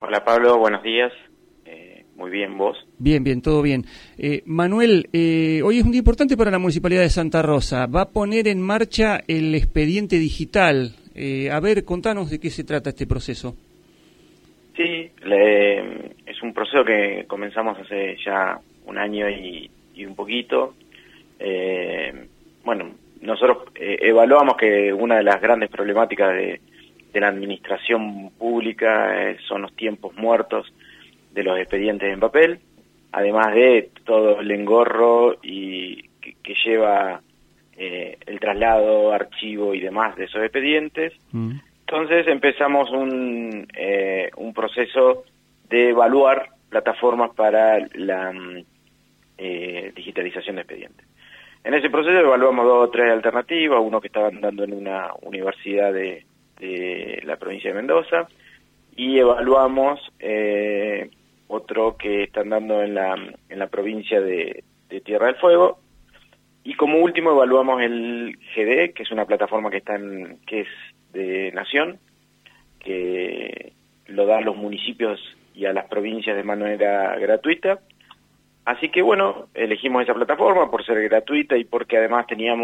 Hola Pablo, buenos días. Muy bien, ¿vos? Bien, todo bien. Manuel, hoy es un día importante para la Municipalidad de Santa Rosa. Va a poner en marcha el expediente digital. A ver, contanos de qué se trata este proceso. Sí, es un proceso que comenzamos hace ya un año y un poquito. Bueno, nosotros evaluamos que una de las grandes problemáticas de la administración pública son los tiempos muertos de los expedientes en papel, además de todo el engorro y que lleva el traslado, archivo y demás de esos expedientes. Entonces empezamos un proceso de evaluar plataformas para la digitalización de expedientes. En ese proceso evaluamos 2 o 3 alternativas, uno que estaban dando en una universidad de la provincia de Mendoza, y evaluamos otro que están dando en la provincia de Tierra del Fuego, y como último evaluamos el GD, que es una plataforma que es de Nación, que lo dan los municipios y a las provincias de manera gratuita. Así que bueno, elegimos esa plataforma por ser gratuita y porque además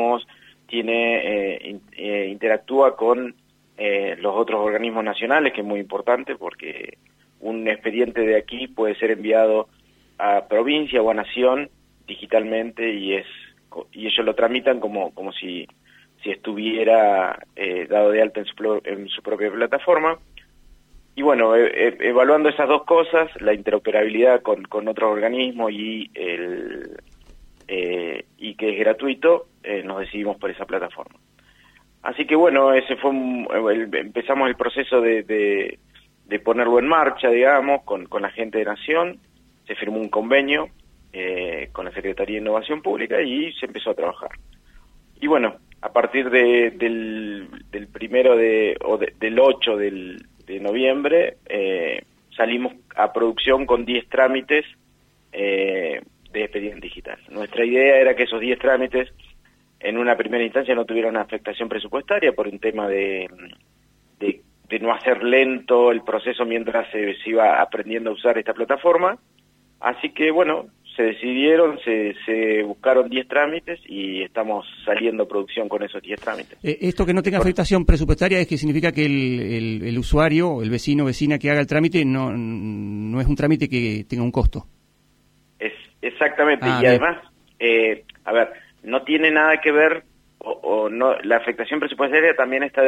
interactúa con los otros organismos nacionales, que es muy importante porque un expediente de aquí puede ser enviado a provincia o a nación digitalmente y ellos lo tramitan como si estuviera dado de alta en su propia plataforma. Y bueno, evaluando esas 2 cosas, la interoperabilidad con otros organismos y que es gratuito, nos decidimos por esa plataforma. Así que bueno, ese fue empezamos el proceso de ponerlo en marcha, digamos, con la gente de Nación. Se firmó un convenio con la Secretaría de Innovación Pública y se empezó a trabajar. Y bueno, a partir del 8 de noviembre salimos a producción con 10 trámites de expediente digital. Nuestra idea era que esos 10 trámites en una primera instancia no tuvieran una afectación presupuestaria por un tema de no hacer lento el proceso mientras se iba aprendiendo a usar esta plataforma. Así que bueno, se buscaron 10 trámites y estamos saliendo a producción con esos 10 trámites. Esto que no tenga afectación presupuestaria es que significa que el usuario, el vecino o vecina que haga el trámite no es un trámite que tenga un costo. Exactamente, y además, a ver, no tiene nada que ver, o no, la afectación presupuestaria también está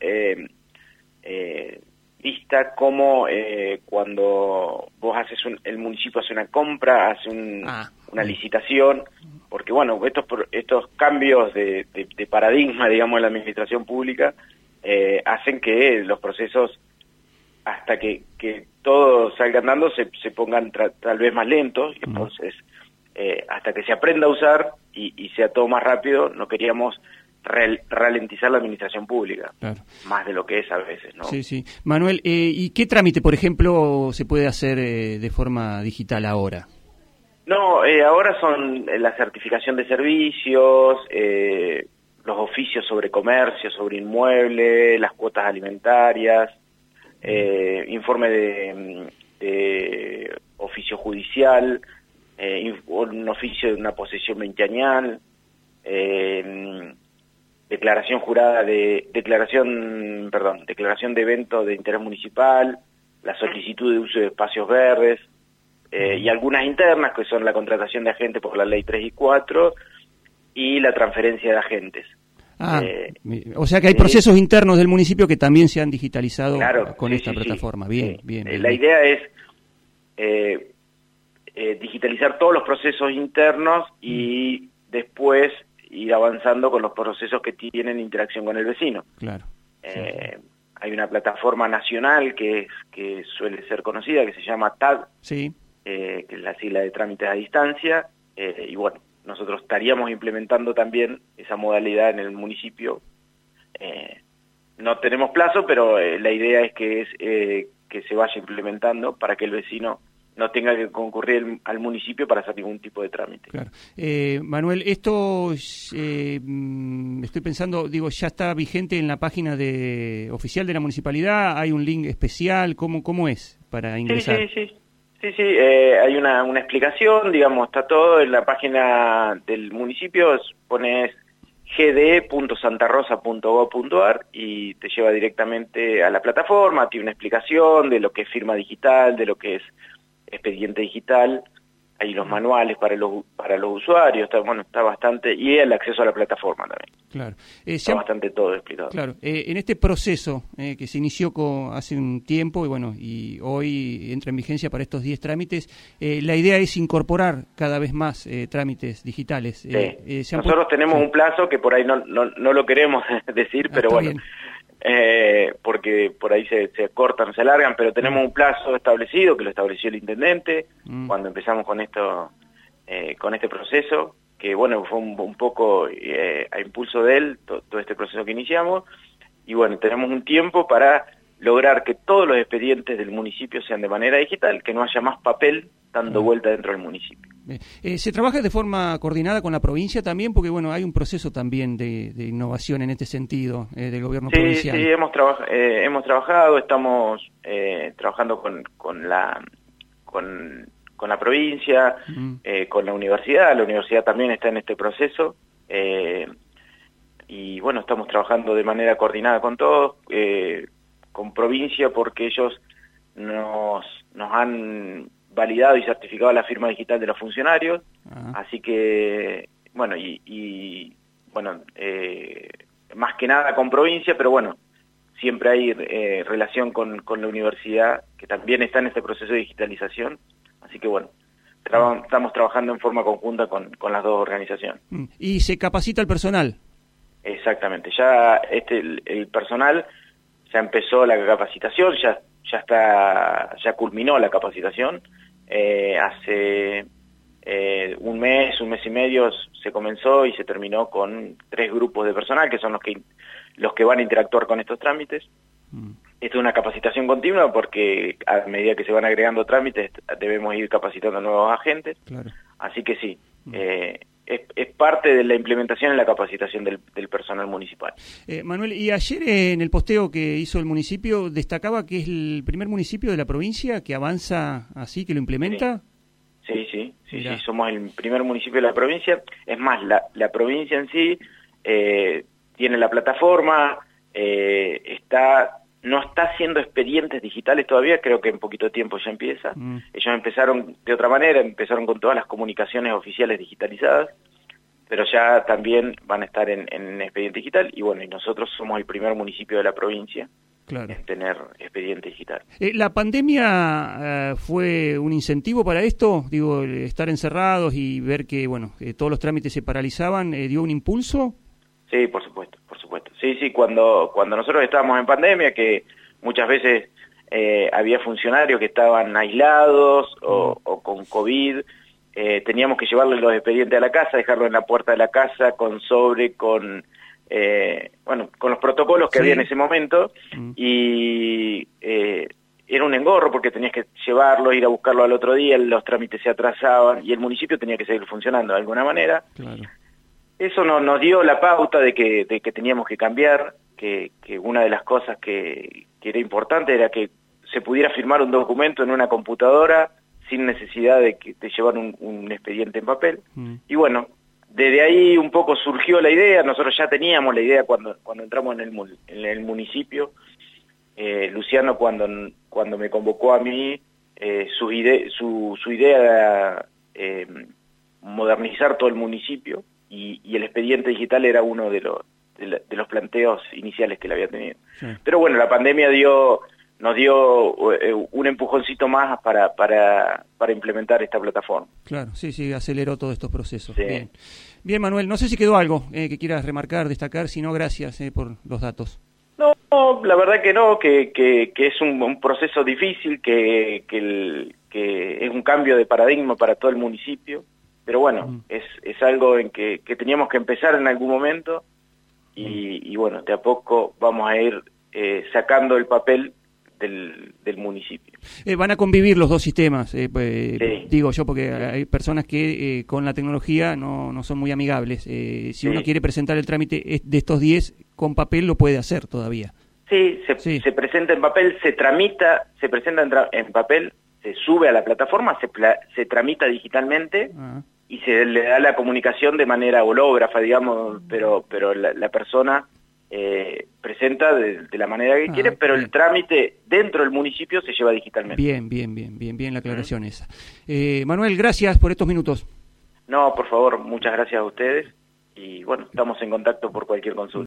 vista como cuando vos el municipio hace una compra, hace una licitación, porque bueno, estos cambios de paradigma, digamos, en la administración pública hacen que los procesos, hasta que todo salga andando, se pongan tal vez más lentos. Entonces, hasta que se aprenda a usar y sea todo más rápido, no queríamos ralentizar la administración pública, claro, más de lo que es a veces, ¿no? Sí. Manuel, ¿y qué trámite, por ejemplo, se puede hacer de forma digital ahora? No, ahora son la certificación de servicios, los oficios sobre comercio, sobre inmueble, las cuotas alimentarias, informe de oficio judicial, un oficio de una posesión veinteañal, declaración de evento de interés municipal, la solicitud de uso de espacios verdes, y algunas internas que son la contratación de agentes por la ley 3 y 4 y la transferencia de agentes. O sea que hay procesos internos del municipio que también se han digitalizado, claro, con esta plataforma. Bien. La idea es digitalizar todos los procesos internos y después ir avanzando con los procesos que tienen interacción con el vecino. Claro. Hay una plataforma nacional que suele ser conocida, que se llama TAD, que es la sigla de trámites a distancia, y bueno, nosotros estaríamos implementando también esa modalidad en el municipio. No tenemos plazo, pero la idea es que se vaya implementando para que el vecino no tenga que concurrir al municipio para hacer ningún tipo de trámite. Claro. Manuel, esto estoy pensando, ya está vigente en la página oficial de la municipalidad. ¿Hay un link especial? ¿Cómo es? para ingresar. Sí, hay una explicación, digamos, está todo en la página del municipio, pones gd.santarosa.gov.ar y te lleva directamente a la plataforma, tiene una explicación de lo que es firma digital, de lo que es expediente digital, hay los manuales para los usuarios, está bastante, y el acceso a la plataforma también. Claro. Está bastante todo explicado. Claro. En este proceso que se inició hace un tiempo y hoy entra en vigencia para estos 10 trámites, la idea es incorporar cada vez más trámites digitales. Nosotros tenemos un plazo que por ahí no lo queremos decir, pero bueno, porque por ahí se cortan, se alargan, pero tenemos un plazo establecido que lo estableció el intendente cuando empezamos con este proceso, que bueno, fue un poco a impulso de él todo este proceso que iniciamos, y bueno, tenemos un tiempo para lograr que todos los expedientes del municipio sean de manera digital, que no haya más papel dando vuelta dentro del municipio. ¿Se trabaja de forma coordinada con la provincia también? Porque bueno, hay un proceso también de innovación en este sentido del gobierno provincial. Sí, hemos trabajado, estamos trabajando con la provincia, con la universidad también está en este proceso, y bueno, estamos trabajando de manera coordinada con todos, con provincia, porque ellos nos han validado y certificado la firma digital de los funcionarios, así que, bueno, más que nada con provincia, pero bueno, siempre hay relación con la universidad, que también está en este proceso de digitalización, así que bueno, estamos trabajando en forma conjunta con las dos organizaciones. ¿Y se capacita el personal? Exactamente, ya el personal ya empezó la capacitación, ya culminó la capacitación, hace un mes y medio se comenzó y se terminó con 3 grupos de personal que son los que van a interactuar con estos trámites. Esto es una capacitación continua porque a medida que se van agregando trámites debemos ir capacitando nuevos agentes. Claro. Así que sí, es parte de la implementación en la capacitación del personal municipal. Manuel, y ayer en el posteo que hizo el municipio destacaba que es el primer municipio de la provincia que avanza así, que lo implementa. Sí, somos el primer municipio de la provincia. Es más, la provincia en sí tiene la plataforma, no está haciendo expedientes digitales todavía, creo que en poquito tiempo ya empieza. Ellos empezaron de otra manera, empezaron con todas las comunicaciones oficiales digitalizadas, pero ya también van a estar en expediente digital, y bueno, y nosotros somos el primer municipio de la provincia en tener expediente digital. ¿La pandemia fue un incentivo para esto? Digo, estar encerrados y ver que, bueno, todos los trámites se paralizaban, ¿dio un impulso? Sí, por supuesto. Sí, cuando nosotros estábamos en pandemia, que muchas veces había funcionarios que estaban aislados o con COVID, teníamos que llevarles los expedientes a la casa, dejarlo en la puerta de la casa, con los protocolos que había en ese momento, y era un engorro porque tenías que llevarlo, ir a buscarlo al otro día, los trámites se atrasaban, y el municipio tenía que seguir funcionando de alguna manera. Claro. Eso nos dio la pauta de que teníamos que cambiar, que una de las cosas que era importante era que se pudiera firmar un documento en una computadora sin necesidad de llevar un expediente en papel. Y bueno, desde ahí un poco surgió la idea. Nosotros ya teníamos la idea cuando entramos en el municipio. Luciano cuando me convocó a mí, su idea era modernizar todo el municipio, y el expediente digital era uno de los planteos iniciales que él había tenido. Sí. Pero bueno, la pandemia nos dio un empujoncito más para implementar esta plataforma. Claro, sí, aceleró todos estos procesos. Sí. Bien, Manuel, no sé si quedó algo que quieras remarcar, destacar, si no, gracias por los datos. No, la verdad que no, que es un proceso difícil, que es un cambio de paradigma para todo el municipio, pero bueno, es algo en que teníamos que empezar en algún momento, y bueno, de a poco vamos a ir sacando el papel del municipio. Van a convivir los dos sistemas, sí. Digo yo, porque hay personas que con la tecnología no son muy amigables. Si uno quiere presentar el trámite de estos 10 con papel, lo puede hacer todavía. Sí, se presenta en papel, se presenta en papel, se sube a la plataforma, se tramita digitalmente y se le da la comunicación de manera hológrafa, digamos, pero la persona presenta de la manera que quiere, pero el trámite dentro del municipio se lleva digitalmente. Bien la aclaración esa. Manuel, gracias por estos minutos. No, por favor, muchas gracias a ustedes y bueno, estamos en contacto por cualquier consulta.